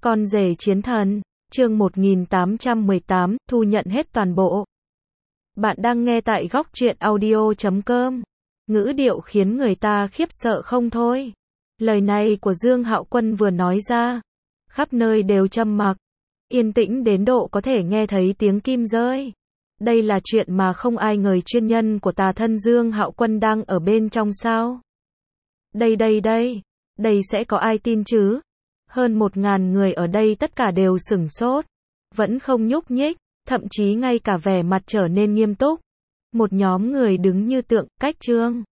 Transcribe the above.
Con rể chiến thần, chương 1818, thu nhận hết toàn bộ. Bạn đang nghe tại góc truyện audio.com. Ngữ điệu khiến người ta khiếp sợ không thôi. Lời này của Dương Hạo Quân vừa nói ra, khắp nơi đều trầm mặc, yên tĩnh đến độ có thể nghe thấy tiếng kim rơi. Đây là chuyện mà không ai ngờ chuyên nhân của tà thân Dương Hạo Quân đang ở bên trong sao? Đây sẽ có ai tin chứ? Hơn 1.000 người ở đây tất cả đều sửng sốt, vẫn không nhúc nhích, thậm chí ngay cả vẻ mặt trở nên nghiêm túc. Một nhóm người đứng như tượng, cách Trương